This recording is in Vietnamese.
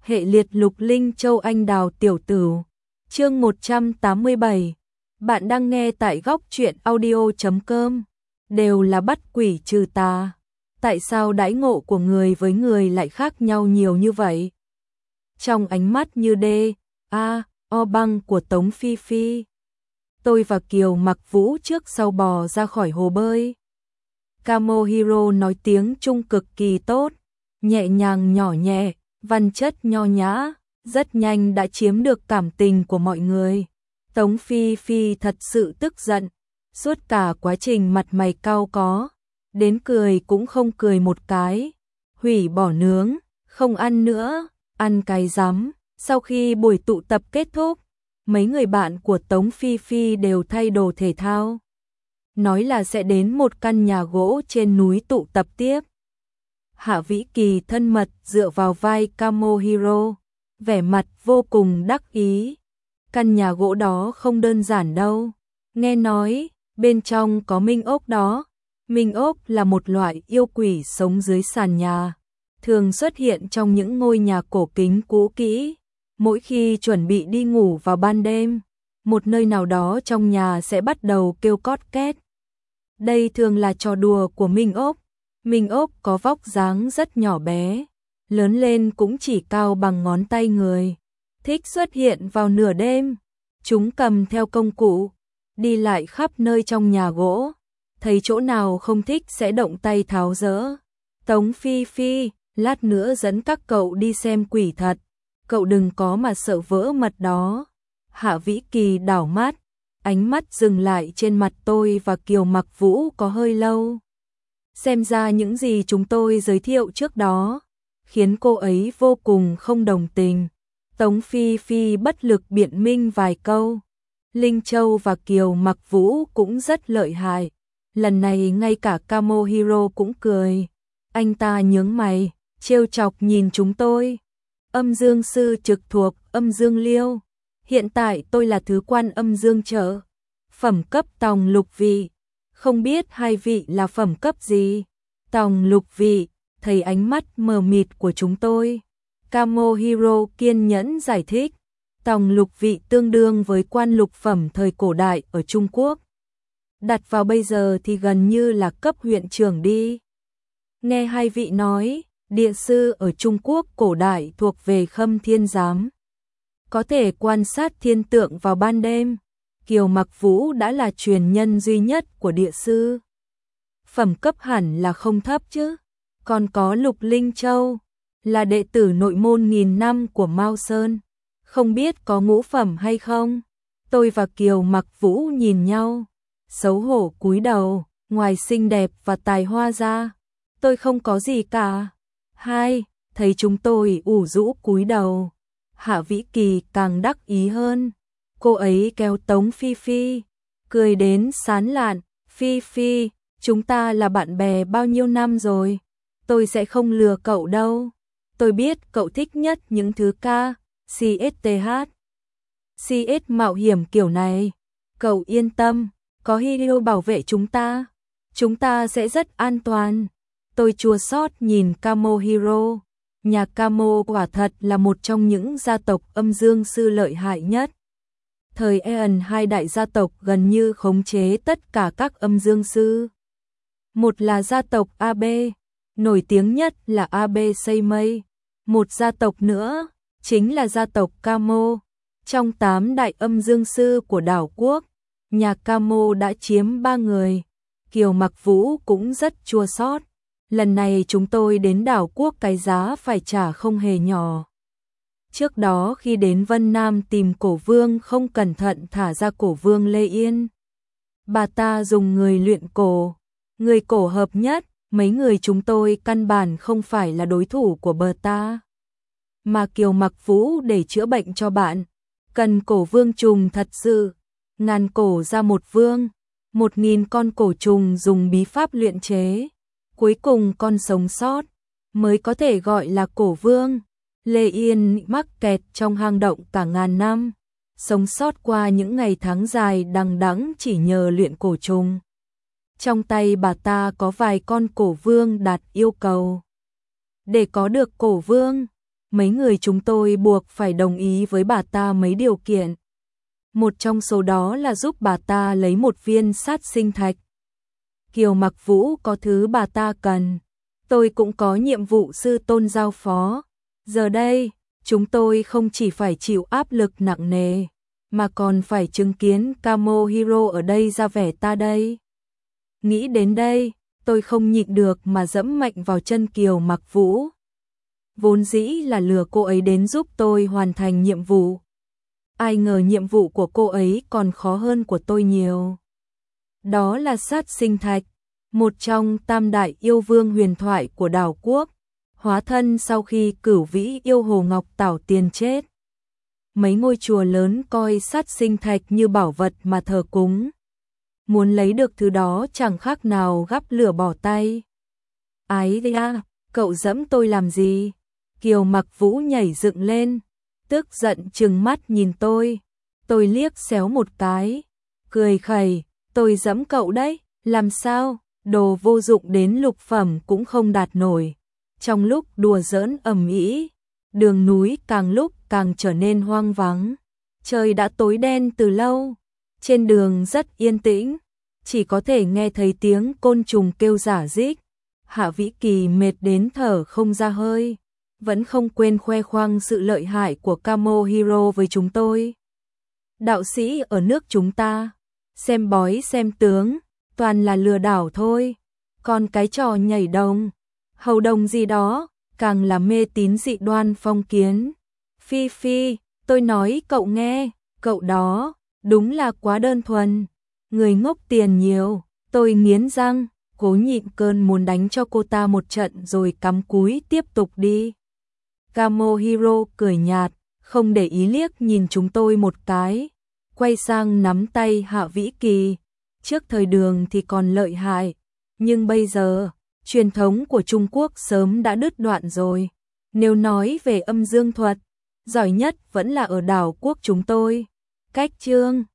Hệ liệt Lục Linh Châu Anh Đào Tiểu Tửu. Chương 187. Bạn đang nghe tại góc truyện audio.com. Đều là bắt quỷ trừ tà. Tại sao đãi ngộ của người với người lại khác nhau nhiều như vậy? Trong ánh mắt như o băng của Tống Phi Phi, tôi và Kiều Mặc Vũ trước sau bò ra khỏi hồ bơi. Kamohiro nói tiếng Trung cực kỳ tốt, nhẹ nhàng nhỏ nhẹ, văn chất nho nhã, rất nhanh đã chiếm được cảm tình của mọi người. Tống Phi Phi thật sự tức giận, suốt cả quá trình mặt mày cau có, đến cười cũng không cười một cái, hủy bỏ nướng, không ăn nữa, ăn cái rắm. Sau khi buổi tụ tập kết thúc, mấy người bạn của Tống Phi Phi đều thay đồ thể thao, nói là sẽ đến một căn nhà gỗ trên núi tụ tập tiếp. Hạ Vĩ Kỳ thân mật dựa vào vai Kamohiro, vẻ mặt vô cùng đắc ý. Căn nhà gỗ đó không đơn giản đâu, nghe nói bên trong có minh ốc đó. Minh ốc là một loại yêu quỷ sống dưới sàn nhà, thường xuất hiện trong những ngôi nhà cổ kính cũ kỹ. Mỗi khi chuẩn bị đi ngủ vào ban đêm, một nơi nào đó trong nhà sẽ bắt đầu kêu cót két. Đây thường là trò đùa của Minh ốc. Minh ốc có vóc dáng rất nhỏ bé, lớn lên cũng chỉ cao bằng ngón tay người, thích xuất hiện vào nửa đêm. Chúng cầm theo công cụ, đi lại khắp nơi trong nhà gỗ, thấy chỗ nào không thích sẽ động tay tháo dỡ. Tống Phi Phi, lát nữa dẫn các cậu đi xem quỷ thật, cậu đừng có mà sợ vỡ mật đó. Hạ Vĩ Kỳ đảo mắt, ánh mắt dừng lại trên mặt tôi và Kiều Mặc Vũ có hơi lâu. Xem ra những gì chúng tôi giới thiệu trước đó khiến cô ấy vô cùng không đồng tình. Tống Phi Phi bất lực biện minh vài câu. Linh Châu và Kiều Mặc Vũ cũng rất lợi hại. Lần này ngay cả Kamohiro cũng cười. Anh ta nhướng mày, trêu chọc nhìn chúng tôi. Âm dương sư trực thuộc Âm Dương Liêu. Hiện tại tôi là thứ quan Âm Dương Trợ, phẩm cấp tòng lục vị. Không biết hai vị là phẩm cấp gì? Tòng lục vị, thấy ánh mắt mờ mịt của chúng tôi, Kamohiro kiên nhẫn giải thích. Tòng lục vị tương đương với quan lục phẩm thời cổ đại ở Trung Quốc. Đặt vào bây giờ thì gần như là cấp huyện trưởng đi. Nghe hai vị nói, địa sư ở Trung Quốc cổ đại thuộc về Khâm Thiên Giám, có thể quan sát thiên tượng vào ban đêm. Kiều Mặc Vũ đã là truyền nhân duy nhất của địa sư, phẩm cấp hẳn là không thấp chứ. Còn có Lục Linh Châu, là đệ tử nội môn nghìn năm của Mao Sơn, không biết có ngũ phẩm hay không. Tôi và Kiều Mặc Vũ nhìn nhau, xấu hổ cúi đầu. Ngoài xinh đẹp và tài hoa ra, tôi không có gì cả. Hai, thấy chúng tôi ủ rũ cúi đầu, Hạ Vĩ Kỳ càng đắc ý hơn. Cô ấy kéo Tống Phi Phi, cười đến sán lạn. Phi Phi, chúng ta là bạn bè bao nhiêu năm rồi, tôi sẽ không lừa cậu đâu. Tôi biết cậu thích nhất những thứ CSTH, CS mạo hiểm kiểu này. Cậu yên tâm, có Hiro bảo vệ chúng ta sẽ rất an toàn. Tôi chua xót nhìn Kamohiro. Nhà Kamo quả thật là một trong những gia tộc âm dương sư lợi hại nhất. Thời Eon, hai đại gia tộc gần như khống chế tất cả các âm dương sư. Một là gia tộc AB, nổi tiếng nhất là AB Seimei. Một gia tộc nữa chính là gia tộc Kamo. Trong 8 đại âm dương sư của đảo quốc, nhà Kamo đã chiếm 3 người. Kiều Mặc Vũ cũng rất chua xót. Lần này chúng tôi đến đảo quốc cái giá phải trả không hề nhỏ. Trước đó khi đến Vân Nam tìm cổ vương không cẩn thận thả ra cổ vương Lê Yên. Bà ta dùng người luyện cổ, người cổ hợp nhất, mấy người chúng tôi căn bản không phải là đối thủ của bà ta. Mà Kiều Mặc Vũ để chữa bệnh cho bạn, cần cổ vương trùng thật sự, ngàn cổ ra một vương, 1000 con cổ trùng dùng bí pháp luyện chế. Cuối cùng con sống sót mới có thể gọi là cổ vương. Lê Yên mắc kẹt trong hang động cả ngàn năm, sống sót qua những ngày tháng dài đằng đẵng chỉ nhờ luyện cổ trùng. Trong tay bà ta có vài con cổ vương đạt yêu cầu. Để có được cổ vương, mấy người chúng tôi buộc phải đồng ý với bà ta mấy điều kiện. Một trong số đó là giúp bà ta lấy một viên sát sinh thạch. Kiều Mặc Vũ có thứ bà ta cần, tôi cũng có nhiệm vụ sư tôn giao phó. Giờ đây, chúng tôi không chỉ phải chịu áp lực nặng nề, mà còn phải chứng kiến Kamohiro ở đây ra vẻ ta đây. Nghĩ đến đây, tôi không nhịn được mà dẫm mạnh vào chân Kiều Mặc Vũ. Vốn dĩ là lừa cô ấy đến giúp tôi hoàn thành nhiệm vụ. Ai ngờ nhiệm vụ của cô ấy còn khó hơn của tôi nhiều. Đó là sát sinh thạch, một trong tam đại yêu vương huyền thoại của đảo quốc, hóa thân sau khi Cửu Vĩ yêu Hồ Ngọc Tảo Tiền chết. Mấy ngôi chùa lớn coi sát sinh thạch như bảo vật mà thờ cúng. Muốn lấy được thứ đó chẳng khác nào gắp lửa bỏ tay. Ái da, cậu dẫm tôi làm gì? Kiều Mặc Vũ nhảy dựng lên, tức giận trừng mắt nhìn tôi. Tôi liếc xéo một cái, cười khẩy, tôi dẫm cậu đấy, làm sao? Đồ vô dụng đến lục phẩm cũng không đạt nổi. Trong lúc đùa giỡn ầm ĩ, đường núi càng lúc càng trở nên hoang vắng. Trời đã tối đen từ lâu, trên đường rất yên tĩnh, chỉ có thể nghe thấy tiếng côn trùng kêu rả rích. Hạ Vĩ Kỳ mệt đến thở không ra hơi, vẫn không quên khoe khoang sự lợi hại của Kamohiro với chúng tôi. Đạo sĩ ở nước chúng ta, xem bói xem tướng, toàn là lừa đảo thôi. Còn cái trò nhảy đồng, hầu đồng gì đó, càng là mê tín dị đoan phong kiến. Phi Phi, tôi nói cậu nghe, cậu đó, đúng là quá đơn thuần. Người ngốc tiền nhiều, tôi nghiến răng, cố nhịn cơn muốn đánh cho cô ta một trận rồi cắm cúi tiếp tục đi. Kamohiro cười nhạt, không để ý liếc nhìn chúng tôi một cái, quay sang nắm tay Hạ Vĩ Kỳ. Trước thời Đường thì còn lợi hại, nhưng bây giờ, truyền thống của Trung Quốc sớm đã đứt đoạn rồi. Nếu nói về âm dương thuật, giỏi nhất vẫn là ở đảo quốc chúng tôi. Cách chương